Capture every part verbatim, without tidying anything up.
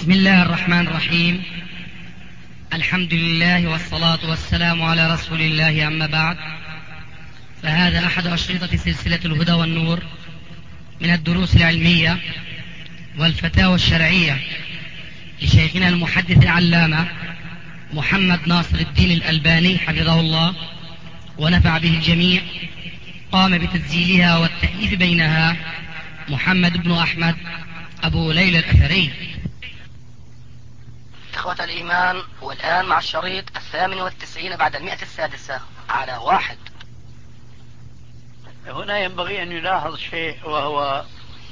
بسم الله الرحمن الرحيم. الحمد لله والصلاة والسلام على رسول الله، أما بعد، فهذا أحد أشرطة سلسلة الهدى والنور من الدروس العلمية والفتاوى الشرعية لشيخنا المحدث العلامة محمد ناصر الدين الألباني حفظه الله ونفع به الجميع. قام بتسجيلها والتأليف بينها محمد بن أحمد أبو ليلى الأثري. إخوة الإيمان، والآن مع الشريط الثامن والتسعين بعد المئة السادسة على واحد. هنا ينبغي أن يلاحظ شيء، وهو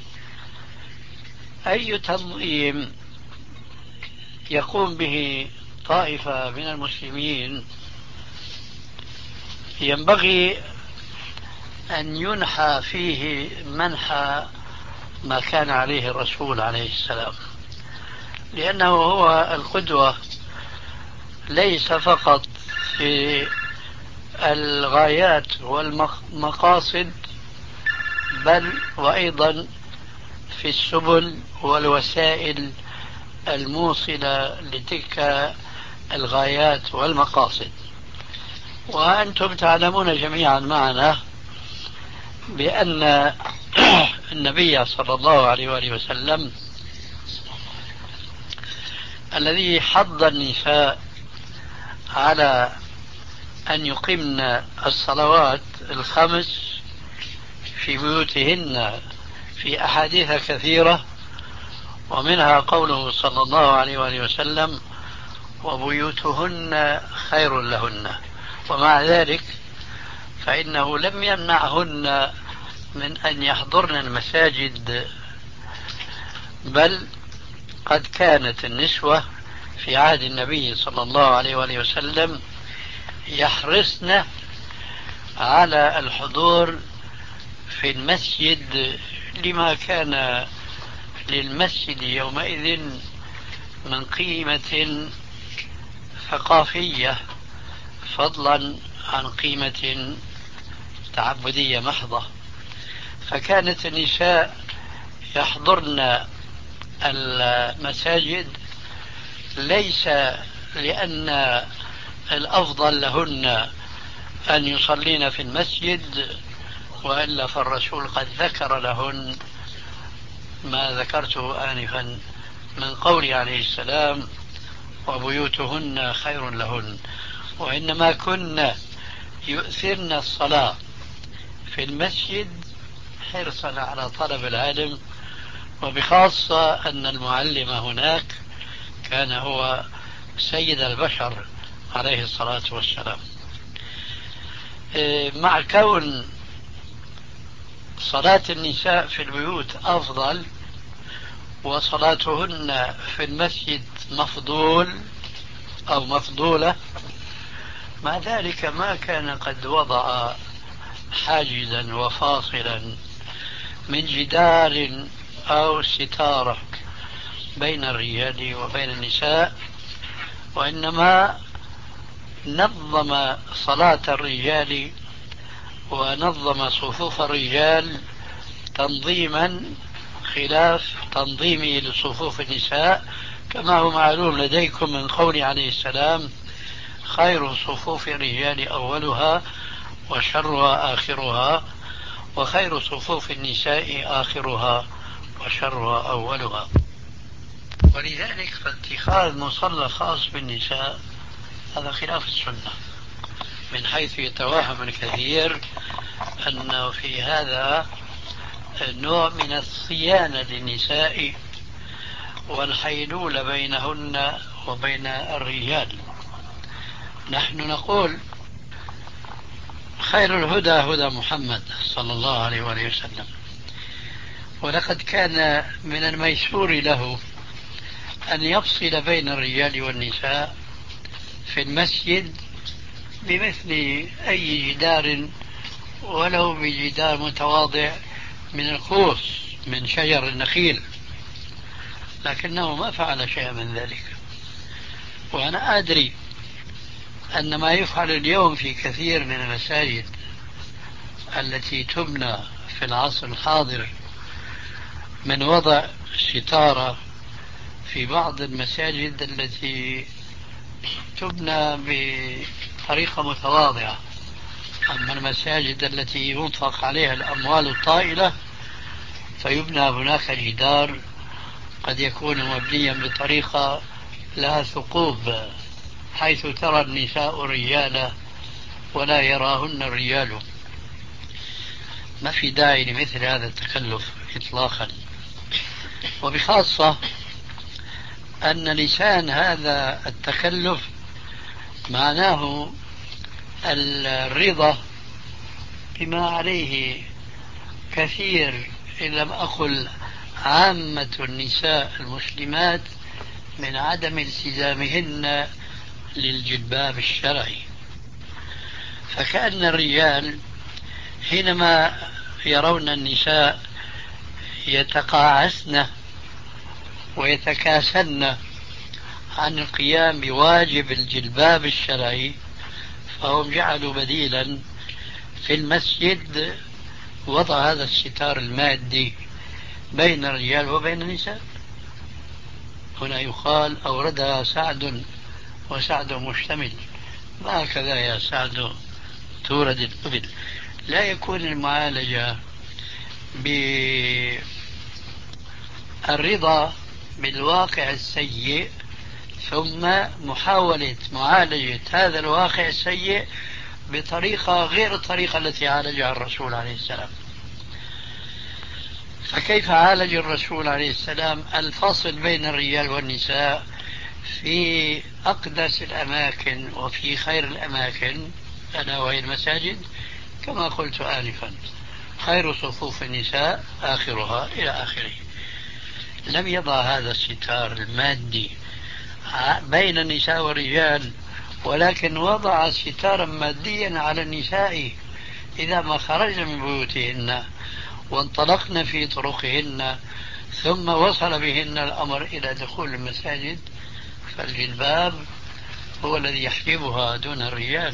أي تنظيم يقوم به طائفة من المسلمين ينبغي أن ينحى فيه منحى ما كان عليه الرسول عليه السلام، لأنه هو القدوة ليس فقط في الغايات والمقاصد، بل وأيضا في السبل والوسائل الموصلة لتلك الغايات والمقاصد. وأنتم تعلمون جميعا معنا بأن النبي صلى الله عليه وآله وسلم الذي حض النساء على أن يقمن الصلوات الخمس في بيوتهن في أحاديث كثيرة، ومنها قوله صلى الله عليه وآله وسلم: وبيوتهن خير لهن. ومع ذلك فإنه لم يمنعهن من أن يحضرن المساجد، بل قد كانت النسوة في عهد النبي صلى الله عليه وآله وسلم يحرصن على الحضور في المسجد، لما كان للمسجد يومئذ من قيمة ثقافية، فضلا عن قيمة تعبدية محضة. فكانت النساء يحضرن المساجد ليس لأن الأفضل لهن أن يصلين في المسجد، وإلا فالرسول قد ذكر لهن ما ذكرته آنفا من قوله عليه السلام: وبيوتهن خير لهن. وإنما كن يؤثرن الصلاة في المسجد حرصا على طلب العلم، وبخاصة أن المعلم هناك كان هو سيد البشر عليه الصلاة والسلام. مع كون صلاة النساء في البيوت أفضل وصلاتهن في المسجد مفضول أو مفضولة، مع ذلك ما كان قد وضع حاجزا وفاصلا من جدار أو ستارة بين الرجال وبين النساء، وإنما نظم صلاة الرجال ونظم صفوف الرجال تنظيما خلاف تنظيمه لصفوف النساء، كما هو معلوم لديكم من قول عليه السلام: خير صفوف الرجال أولها وشرها آخرها، وخير صفوف النساء آخرها وشرها أولها. ولذلك فاتخاذ مصلى خاص بالنساء هذا خلاف السنة، من حيث يتوهم الكثير أنه في هذا نوع من الصيانة للنساء والحيلولة بينهن وبين الرجال. نحن نقول: خير الهدى هدى محمد صلى الله عليه وآله وسلم، ولقد كان من الميسور له أن يفصل بين الرجال والنساء في المسجد بمثل أي جدار، ولو بجدار متواضع من القوس من شجر النخيل، لكنه ما فعل شيئا من ذلك. وأنا أدري أن ما يفعل اليوم في كثير من المساجد التي تبنى في العصر الحاضر من وضع ستارة في بعض المساجد التي تبنى بطريقة متواضعة، أما المساجد التي ينفق عليها الأموال الطائلة فيبنى هناك جدار قد يكون مبنيا بطريقة لها ثقوب حيث ترى النساء الرجال ولا يراهن الرجال. ما في داعي لمثل هذا التكلف إطلاقا، وبخاصة أن لسان هذا التكلف معناه الرضا بما عليه كثير إن لم أقل عامة النساء المسلمات من عدم التزامهن للجلباب الشرعي. فكأن الرجال حينما يرون النساء يتقاعسن ويتكاسلن عن القيام بواجب الجلباب الشرعي فهم جعلوا بديلا في المسجد وضع هذا الستار المادي بين الرجال وبين النساء. هنا يقال أوردها سعد وسعد مشتمل، ما هكذا يا سعد تورد الإبل. لا يكون المعالجة بالرضا بالواقع السيء ثم محاولة معالجة هذا الواقع السيء بطريقة غير الطريقة التي عالجها الرسول عليه السلام. فكيف عالج الرسول عليه السلام الفصل بين الرجال والنساء في أقدس الأماكن وفي خير الأماكن ألا وهي المساجد؟ كما قلت آنفا خير صفوف النساء آخرها إلى آخره. لم يضع هذا الستار المادي بين النساء والرجال، ولكن وضع ستارا ماديا على النساء إذا ما خرجن من بيوتهن وانطلقن في طرقهن ثم وصل بهن الأمر إلى دخول المساجد فالجلباب هو الذي يحجبها دون الرجال.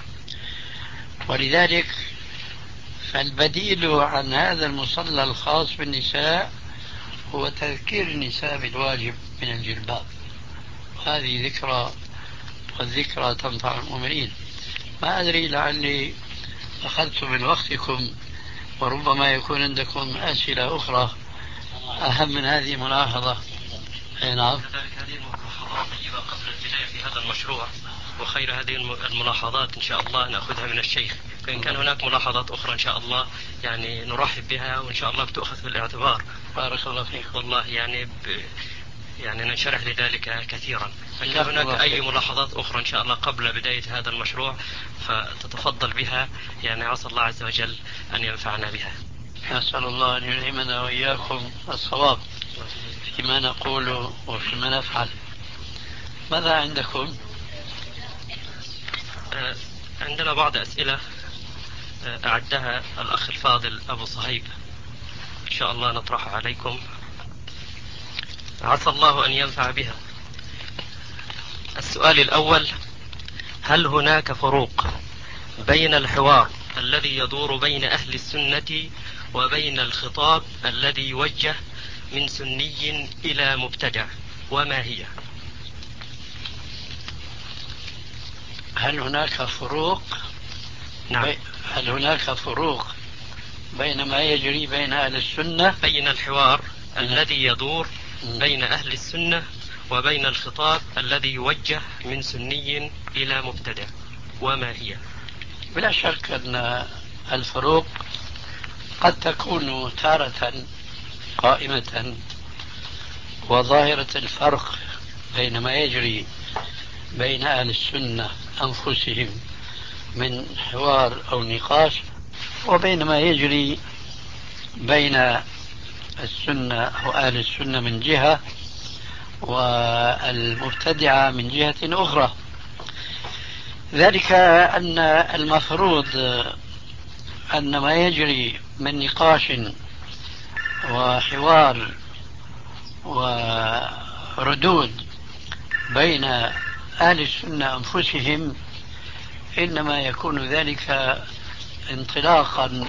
ولذلك فالبديل عن هذا المصلى الخاص بالنساء هو تذكير النساء بالواجب من الجلباب. هذه ذكرى، والذكرى تنفع المؤمنين. ما أدري لعلي أخذت من وقتكم وربما يكون عندكم أسئلة أخرى أهم من هذه الملاحظة. نعم. هذه الملاحظات طيبة قبل البداية في هذا المشروع، وخير هذه الملاحظات إن شاء الله نأخذها من الشيخ، فإن كان هناك ملاحظات أخرى إن شاء الله يعني نرحب بها وإن شاء الله بتأخذ في الاعتبار. بارك الله فيك. والله يعني ب... يعني ننشرح لذلك كثيرا. فإن كان هناك أي ملاحظات أخرى إن شاء الله قبل بداية هذا المشروع فتتفضل بها، يعني عسى الله عز وجل أن ينفعنا بها. أسأل الله أن يلهمنا وإياكم الصواب فيما نقول وفيما نفعل. ماذا عندكم؟ عندنا بعض أسئلة أعدها الأخ الفاضل أبو صهيب، إن شاء الله نطرحها عليكم عسى الله أن ينفع بها. السؤال الأول: هل هناك فروق بين الحوار الذي يدور بين أهل السنة وبين الخطاب الذي يوجه من سني إلى مبتدع، وما هي؟ هل هناك فروق؟ نعم. هل هناك فروق بين ما يجري بين أهل السنة، بين الحوار الذي يدور بين أهل السنة وبين الخطاب الذي يوجه من سني إلى مبتدع، وما هي؟ بلا شك أن الفروق قد تكون تارة قائمة، وظاهرة الفرق بين ما يجري بين أهل السنة أنفسهم من حوار أو نقاش وبين ما يجري بين السنة أو أهل السنة من جهة والمبتدعة من جهة أخرى. ذلك أن المفروض أن ما يجري من نقاش وحوار وردود بين أهل السنة أنفسهم إنما يكون ذلك انطلاقا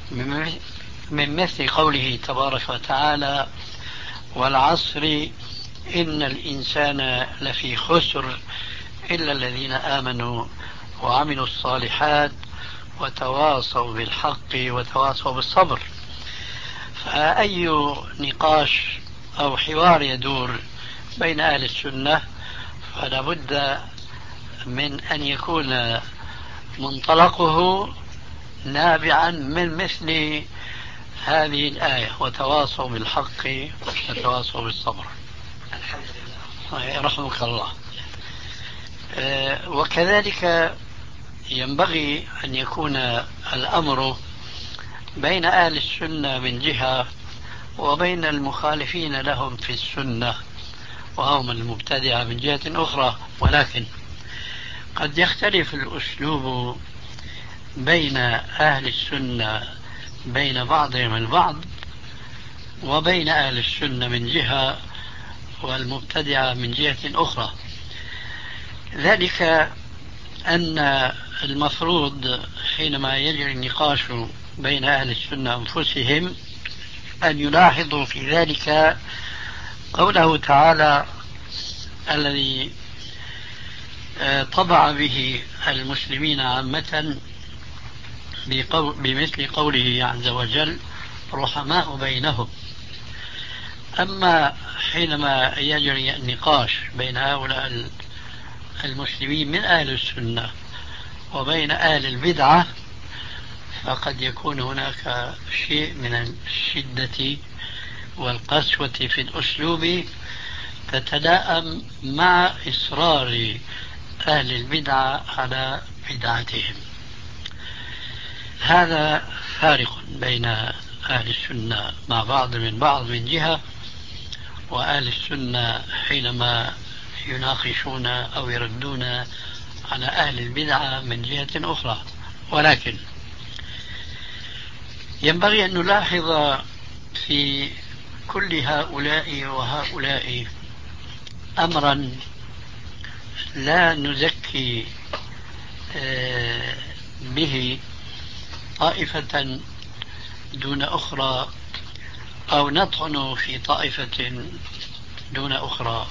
من مثل قوله تبارك وتعالى: والعصر إن الإنسان لفي خسر إلا الذين آمنوا وعملوا الصالحات وتواصوا بالحق وتواصوا بالصبر. فأي نقاش أو حوار يدور بين أهل السنة فلا بد من أن يكون منطلقه نابعا من مثل هذه الآية: وتواصوا بالحق وتواصوا بالصبر. الحمد لله. رحمك الله. وكذلك ينبغي أن يكون الأمر بين أهل السنة من جهة وبين المخالفين لهم في السنة وهم المبتدعة من جهة أخرى، ولكن قد يختلف الأسلوب بين أهل السنة بين بعضهم البعض وبين أهل السنة من جهة والمبتدعة من جهة أخرى. ذلك أن المفروض حينما يجري النقاش بين أهل السنة أنفسهم أن يلاحظوا في ذلك قوله تعالى الذي طبع به المسلمين عامة بمثل قوله عز وجل: رحماء بينهم. أما حينما يجري النقاش بين هؤلاء المسلمين من أهل السنة وبين أهل البدعة فقد يكون هناك شيء من الشدة والقسوة في الأسلوب تتلائم مع إصرار أهل البدعة على بدعتهم. هذا فارق بين أهل السنة مع بعض من بعض من جهة، وأهل السنة حينما يناقشون أو يردون على أهل البدعة من جهة أخرى. ولكن ينبغي أن نلاحظ في كل هؤلاء وهؤلاء أمرا لا نزكي به طائفة دون أخرى أو نطعن في طائفة دون أخرى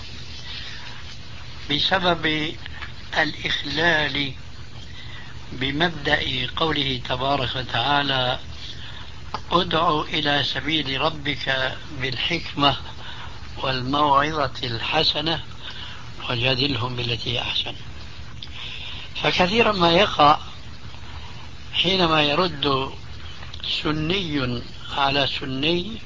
بسبب الإخلال بمبدأ قوله تبارك وتعالى: ادع إلى سبيل ربك بالحكمة والموعظة الحسنة وجادلهم بالتي أحسن. فكثيرا ما يقع حينما يرد سني على سني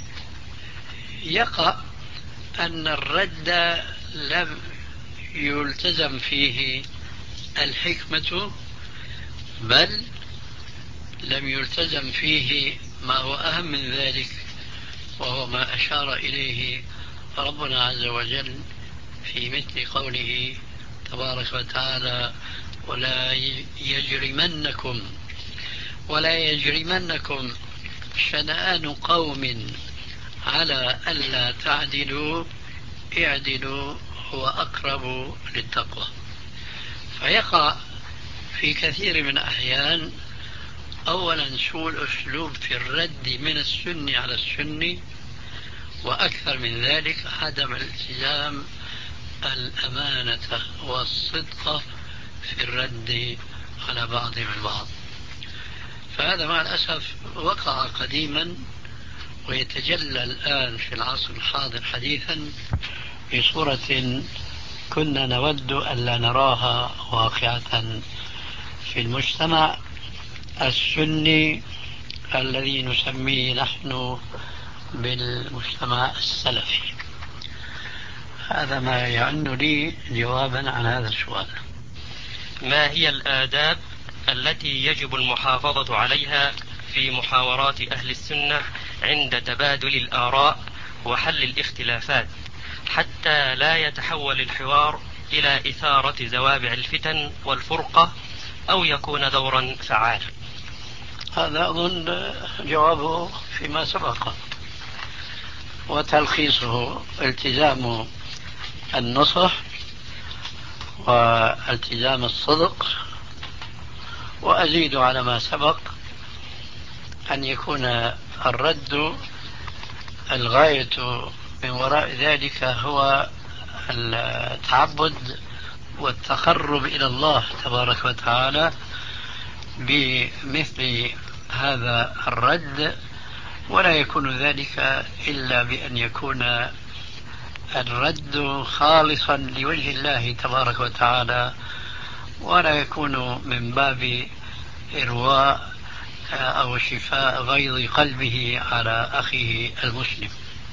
يقع أن الرد لم يلتزم فيه الحكمة، بل لم يلتزم فيه ما هو أهم من ذلك، وهو ما أشار إليه ربنا عز وجل في مثل قوله تبارك وتعالى: ولا يجرمنكم ولا يجرمنكم شنآن قوم على ألا تعدلوا اعدلوا هو أقرب للتقوى. فيقع في كثير من الأحيان أولا سوء الأسلوب في الرد من السني على السني، وأكثر من ذلك عدم الالتزام الأمانة والصدق في الرد على بعضهم البعض. فهذا مع الأسف وقع قديما ويتجلى الآن في العصر الحاضر حديثا بصورة كنا نود ألا نراها واقعة في المجتمع السني الذي نسميه نحن بالمجتمع السلفي. هذا ما يعن لي جوابا عن هذا السؤال. ما هي الآداب التي يجب المحافظة عليها في محاورات أهل السنة عند تبادل الآراء وحل الاختلافات حتى لا يتحول الحوار إلى إثارة زوابع الفتن والفرقة أو يكون دورا فعالا؟ هذا أظن جوابه فيما سبق، وتلخيصه التزام النصح والتزام الصدق، وأزيد على ما سبق أن يكون الرد الغاية من وراء ذلك هو التعبد والتقرب إلى الله تبارك وتعالى بمثل هذا الرد، ولا يكون ذلك إلا بأن يكون الرد خالصا لوجه الله تبارك وتعالى، ولا يكون من باب إرواء أو شفاء غيظ قلبه على أخيه المسلم.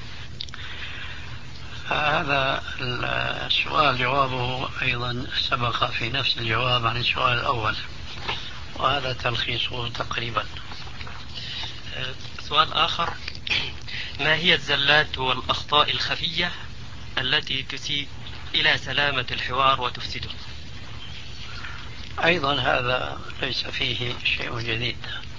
هذا السؤال جوابه أيضا سبق في نفس الجواب عن السؤال الأول، وهذا تلخيصه تقريبا. سؤال آخر: ما هي الزلات والأخطاء الخفية التي تسيء إلى سلامة الحوار وتفسده؟ أيضا هذا ليس فيه شيء جديد.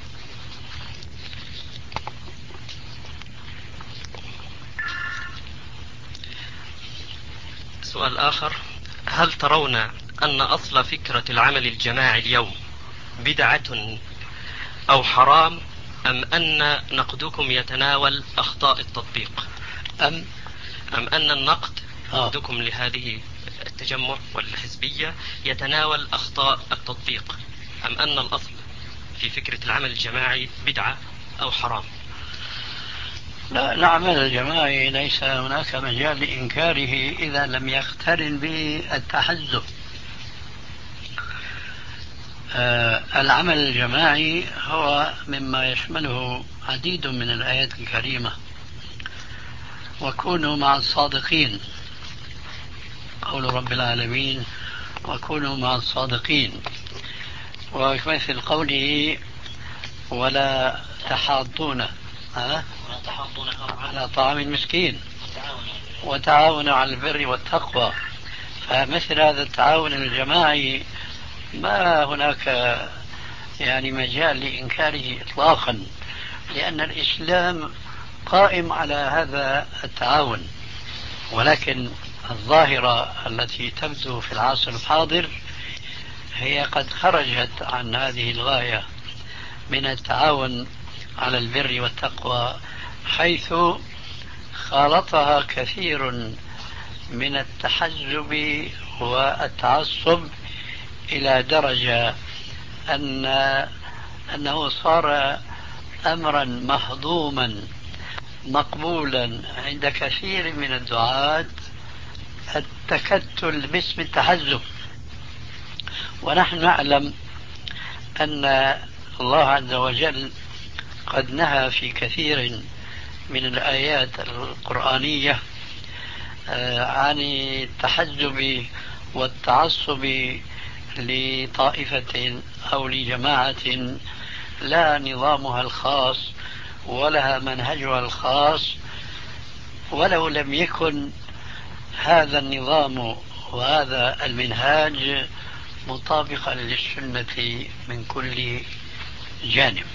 سؤال آخر: هل ترون أن أصل فكرة العمل الجماعي اليوم بدعة أو حرام، أم أن نقدكم يتناول أخطاء التطبيق؟ أم أم أن النقد آه. نقدكم لهذه التجمع والحزبية يتناول أخطاء التطبيق، أم أن الأصل في فكرة العمل الجماعي بدعة أو حرام؟ لا، العمل الجماعي ليس هناك مجال لإنكاره إذا لم يقترن به التحزب. آه العمل الجماعي هو مما يشمله عديد من الآيات الكريمة: وكونوا مع الصادقين، قول رب العالمين وكونوا مع الصادقين، ومثل قوله ولا تحاضون على طعام المسكين وتعاونوا على البر والتقوى. فمثل هذا التعاون الجماعي ما هناك يعني مجال لإنكاره إطلاقا، لأن الإسلام قائم على هذا التعاون. ولكن الظاهرة التي تبدو في العصر الحاضر هي قد خرجت عن هذه الغاية من التعاون على البر والتقوى، حيث خالطها كثير من التحزب والتعصب إلى درجة أن أنه صار أمرا مهضوما مقبولا عند كثير من الدعاة التكتل باسم التحزب. ونحن نعلم أن الله عز وجل قد نهى في كثير من الآيات القرآنية عن التحزب والتعصب لطائفة أو لجماعة لا نظامها الخاص ولها منهجها الخاص، ولو لم يكن هذا النظام وهذا المنهاج مطابقا للسنة من كل جانب.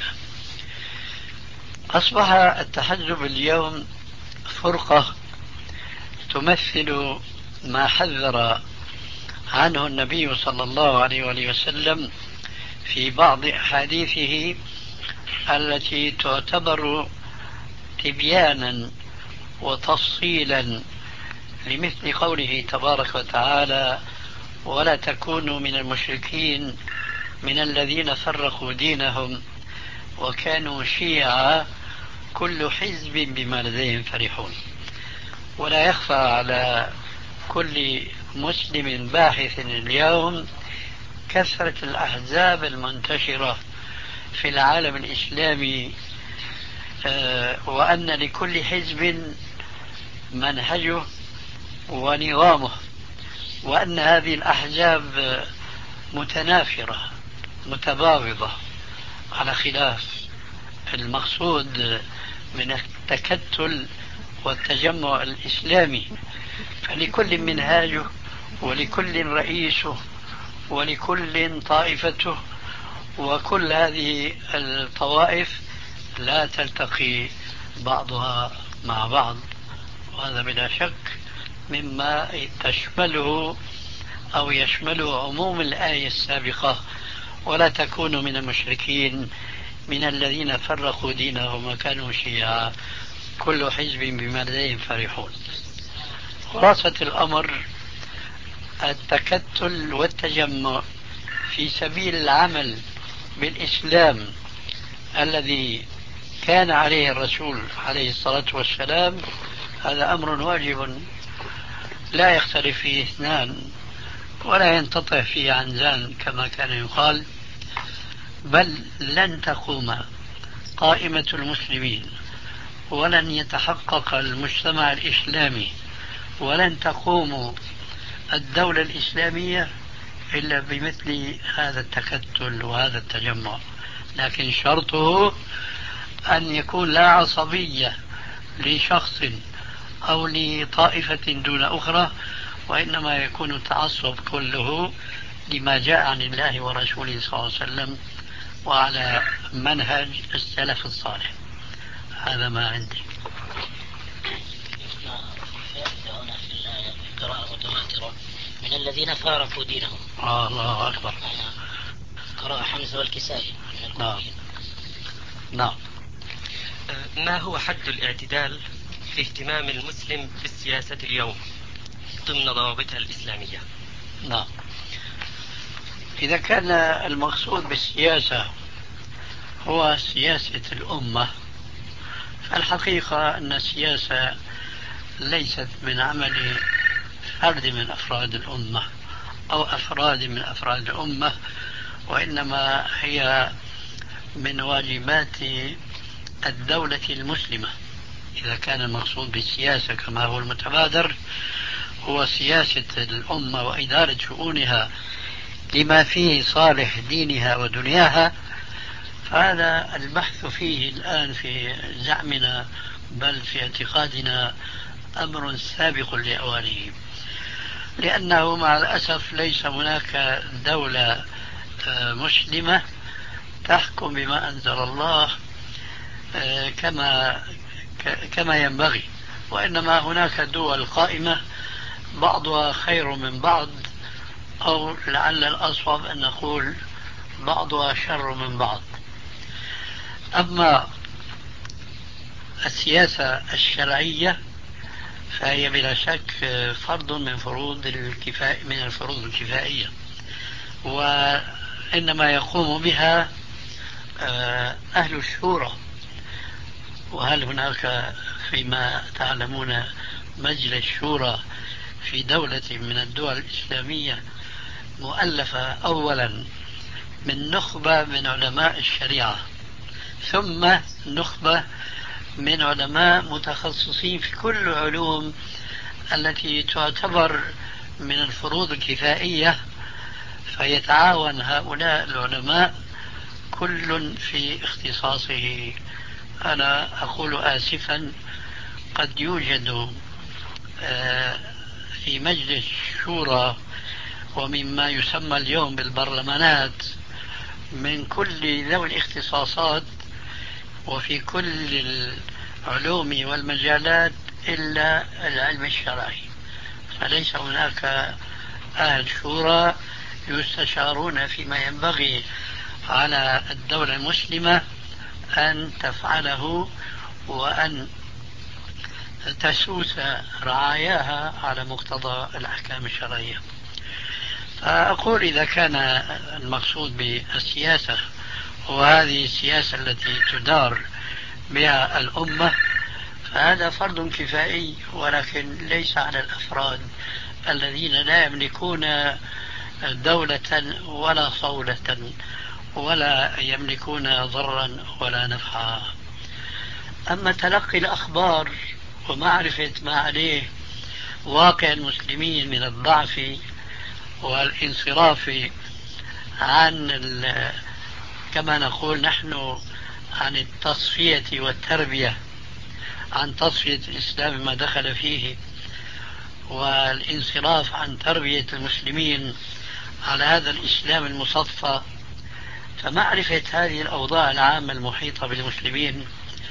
أصبح التحزب اليوم فرقة تمثل ما حذر عنه النبي صلى الله عليه وآله وسلم في بعض أحاديثه التي تعتبر تبيانا وتفصيلا لمثل قوله تبارك وتعالى: ولا تكونوا من المشركين من الذين فرقوا دينهم وكانوا شيعا كل حزب بما لديهم فرحون. ولا يخفى على كل مسلم باحث اليوم كثرة الأحزاب المنتشرة في العالم الإسلامي، وأن لكل حزب منهجه ونظامه، وأن هذه الأحزاب متنافرة متباغضة، على خلاف المقصود من التكتل والتجمع الإسلامي. فلكل منهاجه ولكل رئيسه ولكل طائفته، وكل هذه الطوائف لا تلتقي بعضها مع بعض، وهذا بلا شك مما تشمله أو يشمله عموم الآية السابقة: ولا تكونوا من المشركين من الذين فرقوا دينهم وكانوا شيعا كل حزب بما لديهم فرحون. خلاصة الأمر التكتل والتجمع في سبيل العمل بالإسلام الذي كان عليه الرسول عليه الصلاة والسلام، هذا أمر واجب لا يختلف فيه اثنان ولا ينتطع فيه عنزان كما كان يقال. بل لن تقوم قائمة المسلمين ولن يتحقق المجتمع الإسلامي ولن تقوم الدولة الإسلامية إلا بمثل هذا التكتل وهذا التجمع. لكن شرطه أن يكون لا عصبية لشخص أو لطائفة دون أخرى، وإنما يكون التعصب كله لما جاء عن الله ورسوله صلى الله عليه وسلم وعلى منهج السلف الصالح. هذا ما عندي. هنا في الآية قراءة متواترة من الذين فارقوا دينهم. آه الله أكبر. قراءة حمزة والكسائي. نعم نعم. ما هو حد الاعتدال في اهتمام المسلم بالسياسة اليوم ضمن ضوابطها الإسلامية؟ نعم. إذا كان المقصود بالسياسة هو سياسة الأمة، فالحقيقة أن السياسة ليست من عمل فرد من أفراد الأمة أو أفراد من أفراد الأمة، وإنما هي من واجبات الدولة المسلمة. إذا كان المقصود بالسياسة كما هو المتبادر هو سياسة الأمة وإدارة شؤونها لما فيه صالح دينها ودنياها، فهذا البحث فيه الآن في زعمنا بل في اعتقادنا أمر سابق لأوانه، لأنه مع الأسف ليس هناك دولة مسلمة تحكم بما أنزل الله كما كما ينبغي، وإنما هناك دول قائمة بعضها خير من بعض، أو لعل الأصوب أن نقول بعضها شر من بعض. أما السياسة الشرعية فهي بلا شك فرض من فروض الكفاية من الفروض الكفائية، وإنما يقوم بها أهل الشورى. وهل هناك فيما تعلمون مجلس شورى في دولة من الدول الإسلامية مؤلفة أولا من نخبة من علماء الشريعة، ثم نخبة من علماء متخصصين في كل العلوم التي تعتبر من الفروض الكفائية، فيتعاون هؤلاء العلماء كل في اختصاصه. أنا أقول آسفا قد يوجد في مجلس الشورى ومما يسمى اليوم بالبرلمانات من كل ذوي الاختصاصات وفي كل العلوم والمجالات إلا العلم الشرعي، فليس هناك أهل شورى يستشارون فيما ينبغي على الدولة المسلمة أن تفعله وأن تسوس رعاياها على مقتضى الأحكام الشرعية. فأقول إذا كان المقصود بالسياسة وهذه السياسة التي تدار بها الأمة فهذا فرض كفائي، ولكن ليس على الأفراد الذين لا يملكون دولة ولا صولة ولا يملكون ضرا ولا نفعا. أما تلقي الأخبار ومعرفة ما عليه واقع المسلمين من الضعف والانصراف عن كما نقول نحن عن التصفية والتربية، عن تصفية الإسلام ما دخل فيه والانصراف عن تربية المسلمين على هذا الإسلام المصفى، فمعرفة هذه الأوضاع العامة المحيطة بالمسلمين،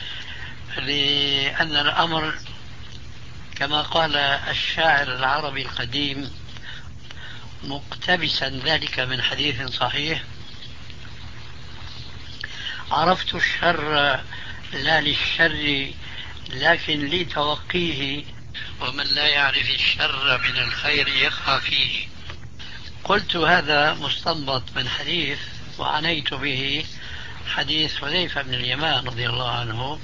لأن الأمر كما قال الشاعر العربي القديم مقتبسا ذلك من حديث صحيح: عرفت الشر لا للشر لكن لتوقيه، ومن لا يعرف الشر من الخير يقع فيه. قلت هذا مستنبط من حديث وعنيت به، حديث حذيفة بن اليمان رضي الله عنه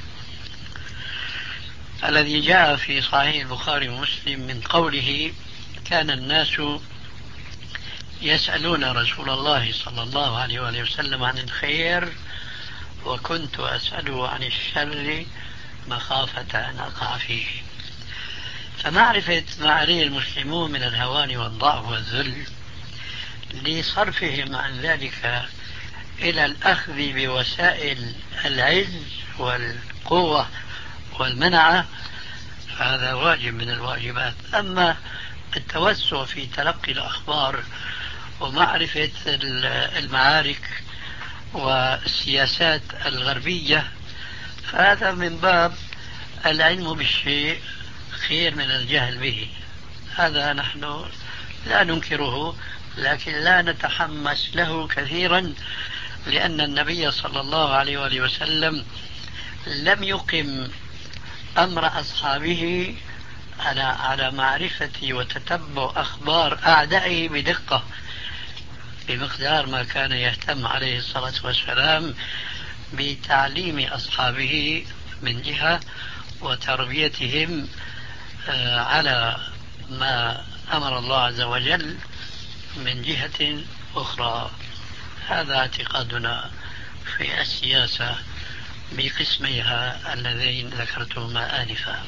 الذي جاء في صحيح البخاري ومسلم من قوله: كان الناس يسألون رسول الله صلى الله عليه وآله وسلم عن الخير وكنت أسأله عن الشر مخافة أن أقع فيه. فمعرفة ما عليه المسلمون من الهوان والضعف والذل لصرفهم عن ذلك إلى الأخذ بوسائل العز والقوة والمنعة، هذا واجب من الواجبات. أما التوسع في تلقي الأخبار ومعرفة المعارك والسياسات الغربية فهذا من باب العلم بالشيء خير من الجهل به. هذا نحن لا ننكره، لكن لا نتحمس له كثيرا، لأن النبي صلى الله عليه وآله وسلم لم يقم أمر أصحابه على على معرفة وتتبع أخبار أعدائه بدقة بمقدار ما كان يهتم عليه الصلاة والسلام بتعليم أصحابه من جهة وتربيتهم على ما أمر الله عز وجل من جهة أخرى. هذا اعتقادنا في السياسة بقسميها اللذين ذكرتهما آنفا.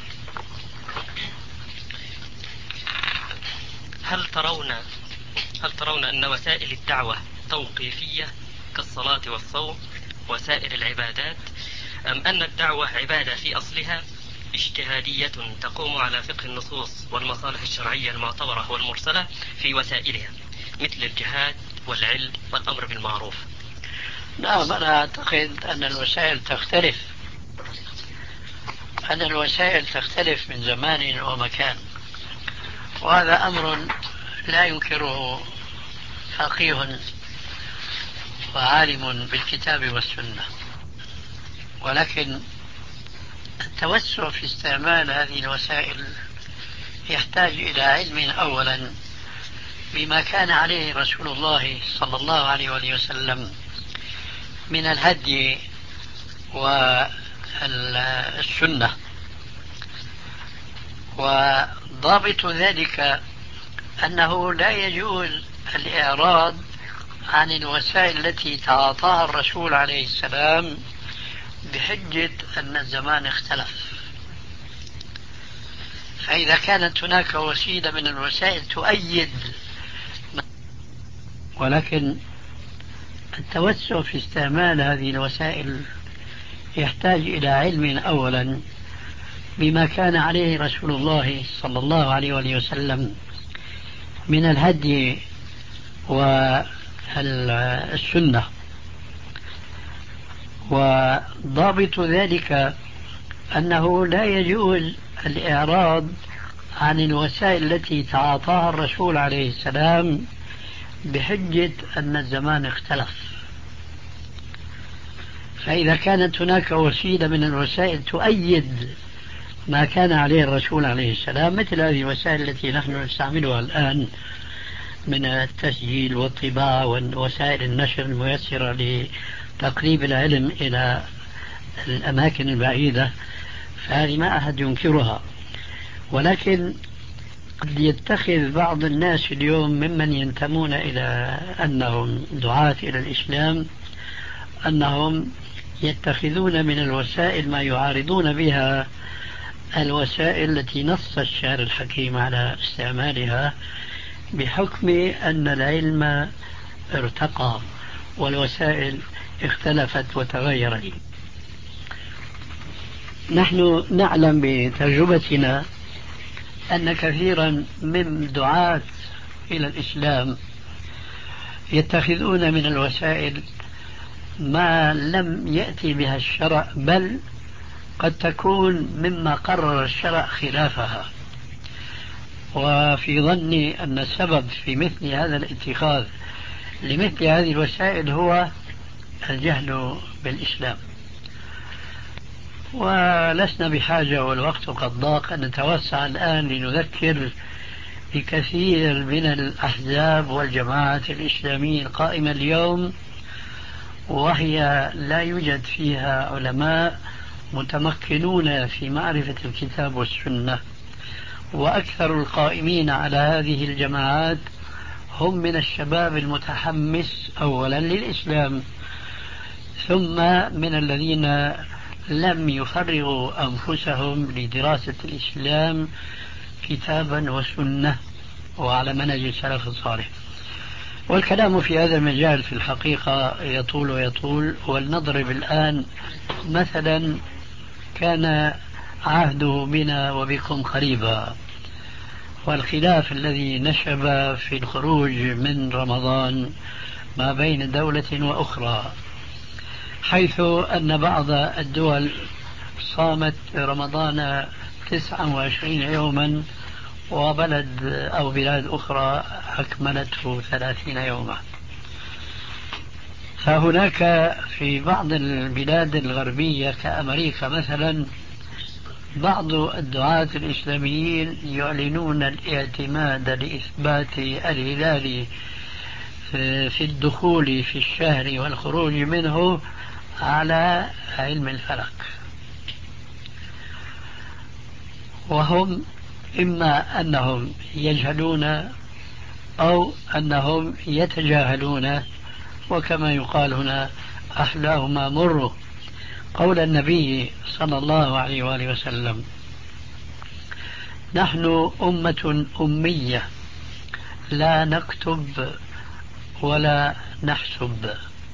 هل ترون هل ترون أن وسائل الدعوة توقيفية كالصلاة والصوم وسائر العبادات، أم أن الدعوة عبادة في أصلها اجتهادية تقوم على فقه النصوص والمصالح الشرعية المعتبرة والمرسلة في وسائلها مثل الجهاد والعلم والأمر بالمعروف؟ نعم، أنا أعتقد أن الوسائل تختلف أن الوسائل تختلف من زمان ومكان، وهذا أمر لا ينكره فقيه وعالم بالكتاب والسنة. ولكن التوسع في استعمال هذه الوسائل يحتاج إلى علم أولا بما كان عليه رسول الله صلى الله عليه وآله وسلم من الهدي والسنة، وضابط ذلك أنه لا يجوز الإعراض عن الوسائل التي تعاطاها الرسول عليه السلام بحجة أن الزمان اختلف. فإذا كانت هناك وسيلة من الوسائل تؤيد، ولكن التوسع في استعمال هذه الوسائل يحتاج إلى علم أولا بما كان عليه رسول الله صلى الله عليه وآله وسلم من الهدي والسنة، وضابط ذلك أنه لا يجوز الإعراض عن الوسائل التي تعاطاها الرسول عليه السلام بحجة أن الزمان اختلف. فإذا كانت هناك وسيلة من الوسائل تؤيد ما كان عليه الرسول عليه السلام مثل هذه الوسائل التي نحن نستعملها الآن من التسجيل والطباعة ووسائل النشر الميسرة لتقريب العلم إلى الأماكن البعيدة، فهذه ما أحد ينكرها. ولكن قد يتخذ بعض الناس اليوم ممن ينتمون إلى أنهم دعاة إلى الإسلام أنهم يتخذون من الوسائل ما يعارضون بها الوسائل التي نص الشارع الحكيم على استعمالها بحكم أن العلم ارتقى والوسائل اختلفت وتغيرت. نحن نعلم بتجربتنا أن كثيرا من دعاة إلى الإسلام يتخذون من الوسائل ما لم يأتي بها الشرع، بل قد تكون مما قرر الشرع خلافها. وفي ظني أن السبب في مثل هذا الاتخاذ لمثل هذه الوسائل هو الجهل بالإسلام. ولسنا بحاجة والوقت قد ضاق أن نتوسع الآن لنذكر بكثير من الأحزاب والجماعات الإسلامية القائمة اليوم، وهي لا يوجد فيها علماء متمكنون في معرفة الكتاب والسنة، وأكثر القائمين على هذه الجماعات هم من الشباب المتحمس أولا للإسلام، ثم من الذين لم يفرغوا أنفسهم لدراسة الإسلام كتابا وسنة وعلى منهج السلف الصالح. والكلام في هذا المجال في الحقيقة يطول ويطول، ولنضرب الآن مثلا كان عهده بنا وبكم قريبا، والخلاف الذي نشب في الخروج من رمضان ما بين دولة وأخرى، حيث أن بعض الدول صامت رمضان تسعة وعشرين يوما، وبلد أو بلاد أخرى أكملته ثلاثين يوما. فهناك في بعض البلاد الغربية كأمريكا مثلا بعض الدعاة الإسلاميين يعلنون الاعتماد لإثبات الهلال في الدخول في الشهر والخروج منه على علم الفلك، وهم إما أنهم يجهلون أو أنهم يتجاهلون، وكما يقال هنا أحلاهما مر. قول النبي صلى الله عليه وآله وسلم: نحن أمة أمية لا نكتب ولا نحسب،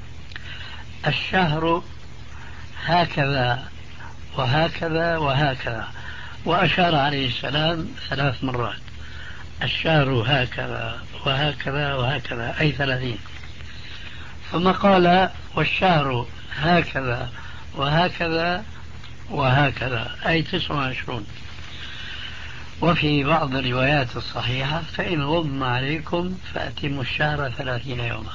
الشهر هكذا وهكذا وهكذا، وأشار عليه السلام ثلاث مرات: الشهر هكذا وهكذا وهكذا، أي ثلاثين. ثم قال: والشهر هكذا وهكذا وهكذا، أي تسعة وعشرون. وفي بعض الروايات الصحيحة: فإن غم عليكم فأتموا الشهر ثلاثين يوما.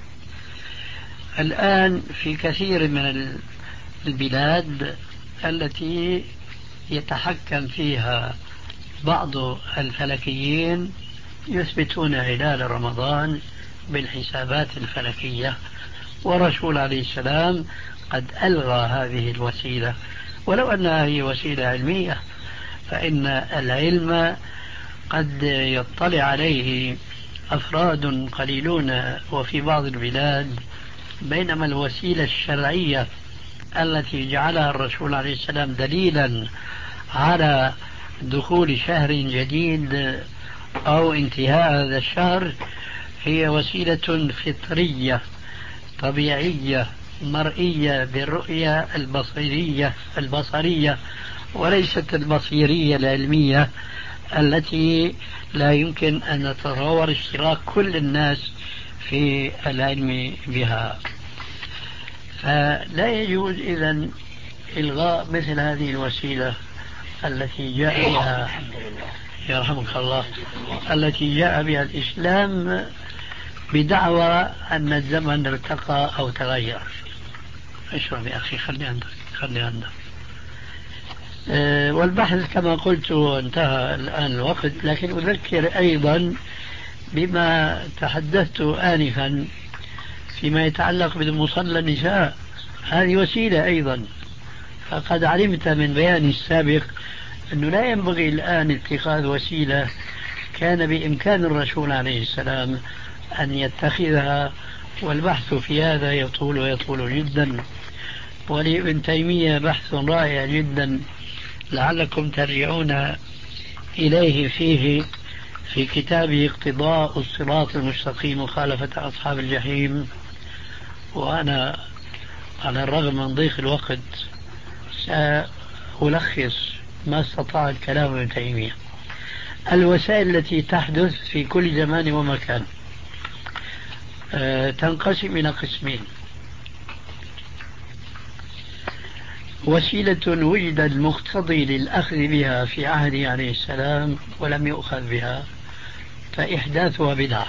الآن في كثير من البلاد التي يتحكم فيها بعض الفلكيين يثبتون هلال رمضان بالحسابات الفلكية، والرسول عليه السلام قد ألغى هذه الوسيلة، ولو أنها هي وسيلة علمية، فإن العلم قد يطلع عليه أفراد قليلون وفي بعض البلاد، بينما الوسيلة الشرعية التي جعلها الرسول عليه السلام دليلا على دخول شهر جديد أو انتهاء هذا الشهر هي وسيلة فطرية طبيعية مرئية بالرؤية البصرية البصرية وليست البصيرية العلمية التي لا يمكن أن نتصور اشتراك كل الناس في العلم بها. فلا يجوز إذن إلغاء مثل هذه الوسيلة التي جاء بها يرحمك الله التي جاء بها الإسلام بدعوى أن الزمن ارتقى أو تغير. اشرب يا أخي، خلي عندك خلي عندك. أه والبحث كما قلت انتهى الآن الوقت، لكن أذكر أيضا بما تحدثت آنفا فيما يتعلق بمصلى النساء، هذه وسيلة أيضا. فقد علمت من بياني السابق أنه لا ينبغي الآن اتخاذ وسيلة كان بإمكان الرسول عليه السلام أن يتخذها، والبحث في هذا يطول ويطول جدا. ولابن تيمية بحث رائع جدا لعلكم ترجعون إليه فيه في كتابه اقتضاء الصراط المستقيم مخالفة أصحاب الجحيم. وأنا على الرغم من ضيق الوقت سألخص ما استطاع الكلام ابن تيمية. الوسائل التي تحدث في كل زمان ومكان أه تنقسم إلى قسمين: وسيلة وجد المقتضي للأخذ بها في عهده عليه السلام ولم يؤخذ بها فإحداثها بدعة،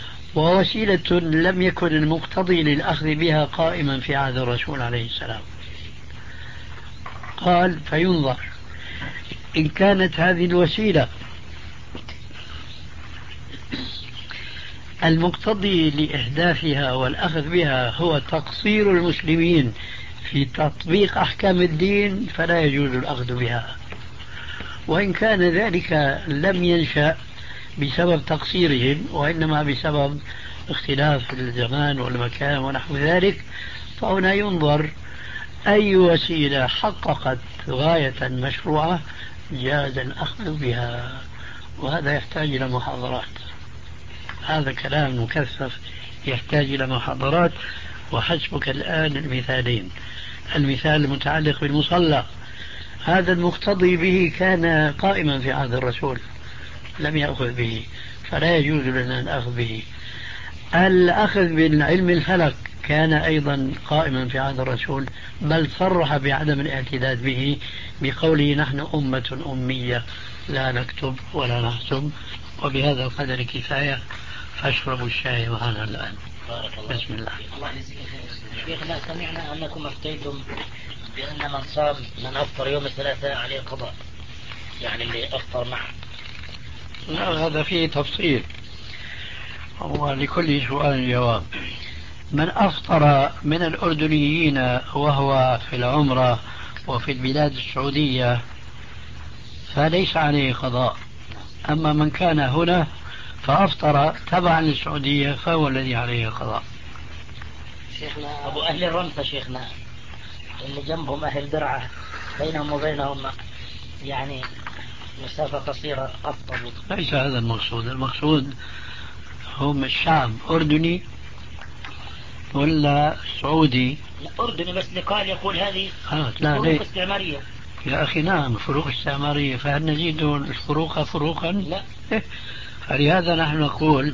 ووسيلة لم يكن المقتضي للأخذ بها قائما في عهد الرسول عليه السلام قال فينظر إن كانت هذه الوسيلة المقتضي لإحداثها والأخذ بها هو تقصير المسلمين في تطبيق أحكام الدين فلا يجوز الأخذ بها. وإن كان ذلك لم ينشأ بسبب تقصيرهم وإنما بسبب اختلاف الزمان والمكان ونحو ذلك، فهنا ينظر أي وسيلة حققت غاية مشروعة جاز الأخذ بها. وهذا يحتاج إلى محاضرات، هذا كلام مكثف يحتاج إلى محاضرات. وحسبك الآن المثالين، المثال المتعلق بالمصلى، هذا المقتضي به كان قائما في عهد الرسول لم يأخذ به، فلا يجوز لنا الأخذ به. الأخذ بالعلم الفلك كان أيضا قائما في عهد الرسول، بل صرح بعدم الاعتداد به بقوله نحن أمة أمية لا نكتب ولا نحسب. وبهذا القدر كفاية، فاشربوا الشاي معنا الآن. بسم الله. الله يجزيك خير. شيخنا سمعنا أنكم أفتيتم بأن من صام من أفطر يوم الثلاثاء عليه قضاء، يعني اللي أفطر معه. لا، هذا فيه تفصيل، ولكل سؤال جواب. من أفطر من الأردنيين وهو في العمرة وفي البلاد السعودية فليس عليه قضاء، أما من كان هنا فأفطر تبعا للسعودية فهو الذي عليه قضاء. شيخنا أبو أهل الرمسة شيخنا اللي جنبهم أهل درعة بينهم وبينهم يعني مسافة قصيرة أفضل. ليس هذا المقصود، المقصود هم الشعب أردني ولا سعودي؟ أردني بس قال يقول هذه آه فروق استعمارية. يا أخي نعم فروق استعمارية، فهل نزيد الفروق فروقا؟ لا. فلهذا نحن نقول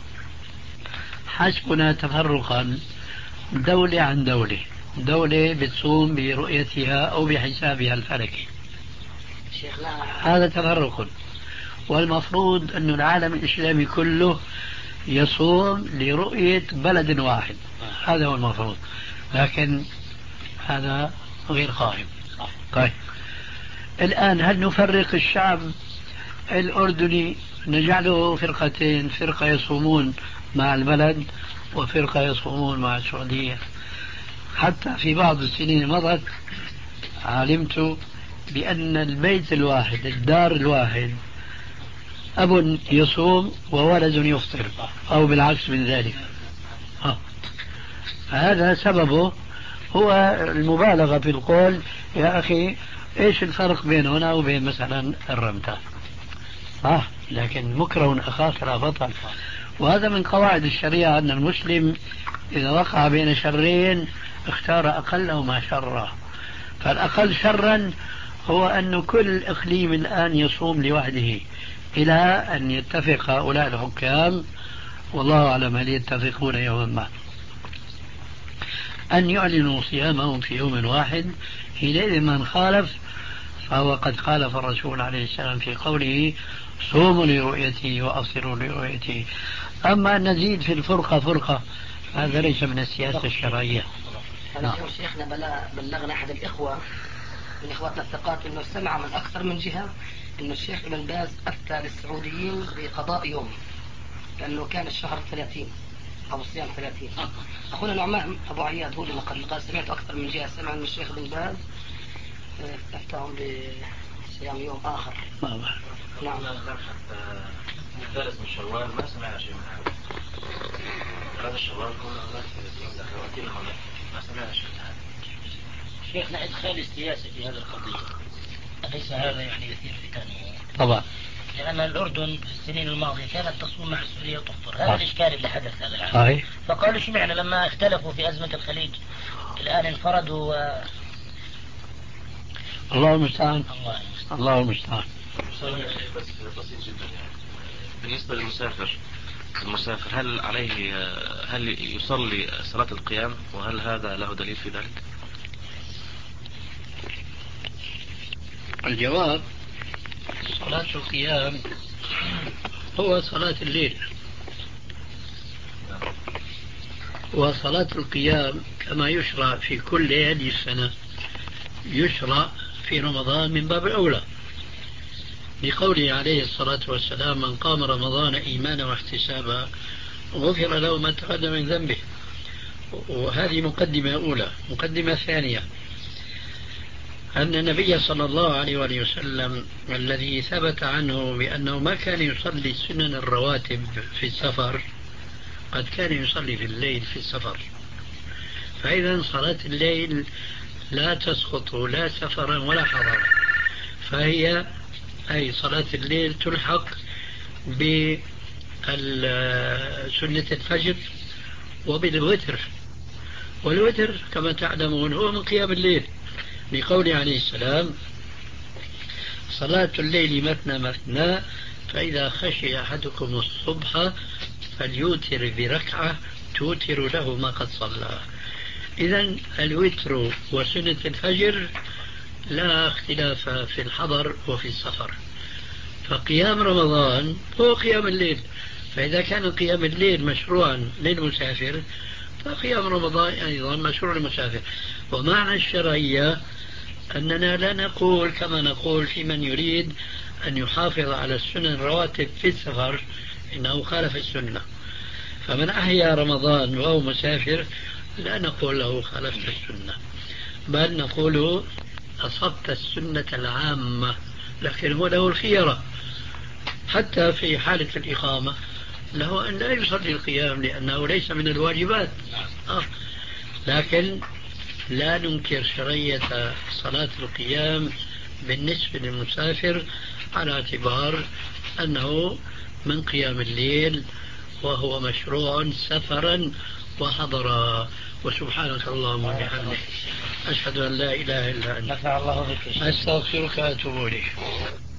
حسبنا تفرقا دولة عن دولة، دولة بتصوم برؤيتها أو بحسابها الفلكي، هذا تفرق. والمفروض أن العالم الإسلامي كله يصوم لرؤية بلد واحد، هذا هو المفروض، لكن هذا غير قائم. طيب الآن هل نفرق الشعب الأردني نجعله فرقتين، فرقة يصومون مع البلد وفرقة يصومون مع السعودية؟ حتى في بعض السنين مضت علمت بأن البيت الواحد الدار الواحد أب يصوم وولد يفطر أو بالعكس من ذلك. آه. هذا سببه هو المبالغة في القول يا أخي إيش الفرق بين هنا وبين مثلا الرمتة؟ آه. لكن مكره أخاك لا بطل. وهذا من قواعد الشريعة أن المسلم إذا وقع بين شرين اختار أقلهما شرا، فالأقل شرا هو أن كل إقليم الآن يصوم لوحده إلى أن يتفق هؤلاء الحكام، والله أعلم هل يتفقون يوما ما، أن يعلنوا صيامهم في يوم واحد. حينئذ من خالف فهو قد خالف الرسول عليه السلام في قوله صوموا لرؤيته وأفطروا لرؤيته. أما أن نزيد في الفرقة فرقة هذا ليس من السياسة الشرعية. نعم. شيخنا بلغنا أحد الإخوة من إخواتنا الثقات أنه سمع من أكثر من جهة أن الشيخ ابن باز أفتى للسعوديين بقضاء يوم لأنه كان الشهر ثلاثين أو الصيام ثلاثين. أخونا نعمان أبو عياد هو اللي نقل قال سمعت أكثر من جهة، سمع أن الشيخ ابن باز أفتاهم بصيام يوم آخر. نعم. نعم. الثالث من شوال ما سمعنا شيء من هذا. هذا الشوال كنا ما سمعنا شيء من هذا. شيخنا إدخال السياسة في هذه القضية أليس هذا يعني يثير فتنه؟ طبعا. لأن الأردن في السنين الماضية كانت تصوم مع السورية وتفطر، هذا الإشكال اللي حدث هذا العام. صحيح. فقالوا شو معنى لما اختلفوا في أزمة الخليج الآن انفردوا و... الله المستعان. الله المستعان. بس بسيط جدا يعني. بالنسبة للمسافر المسافر هل عليه هل يصلي صلاة القيام وهل هذا له دليل في ذلك؟ الجواب صلاة القيام هو صلاة الليل، وصلاة القيام كما يشرع في كل ليالي السنة يشرع في رمضان من باب أولى، لقوله عليه الصلاة والسلام: من قام رمضان إيمانا واحتسابا غفر له ما تقدم من ذنبه. وهذه مقدمة أولى. مقدمة ثانية: أن النبي صلى الله عليه وآله وسلم الذي ثبت عنه بأنه ما كان يصلي سنن الرواتب في السفر قد كان يصلي في الليل في السفر، فإذا صلاة الليل لا تسقط لا سفرا ولا حضرا، فهي أي صلاة الليل تلحق بسنة الفجر وبالوتر، والوتر كما تعلمون هو من قيام الليل، لقوله عليه السلام: صلاة الليل مثنى مثنى فإذا خشي أحدكم الصبح فليوتر بركعة توتر له ما قد صلى. إذن الوتر وسنة الفجر لا اختلاف في الحضر وفي السفر، فقيام رمضان هو قيام الليل، فإذا كان قيام الليل مشروعا للمسافر فقيام رمضان أيضا مشروع للمسافر. ومعنى الشرعية أننا لا نقول كما نقول في من يريد أن يحافظ على السنن الرواتب في السفر إنه خالف السنة، فمن أحيا رمضان وهو مسافر لا نقول له خالفت السنة، بل نقول أصبت السنة العامة، لكن هو له الخيرة حتى في حالة الإقامة له أن لا يصلي القيام لأنه ليس من الواجبات. آه. لكن لا ننكر شرعية صلاة القيام بالنسبة للمسافر على اعتبار أنه من قيام الليل وهو مشروع سفرا وحضرا. وسبحانك اللهم وبحمدك أشهد أن لا إله إلا أنت نفع الله بك. أستغفرك وأتوب إليك.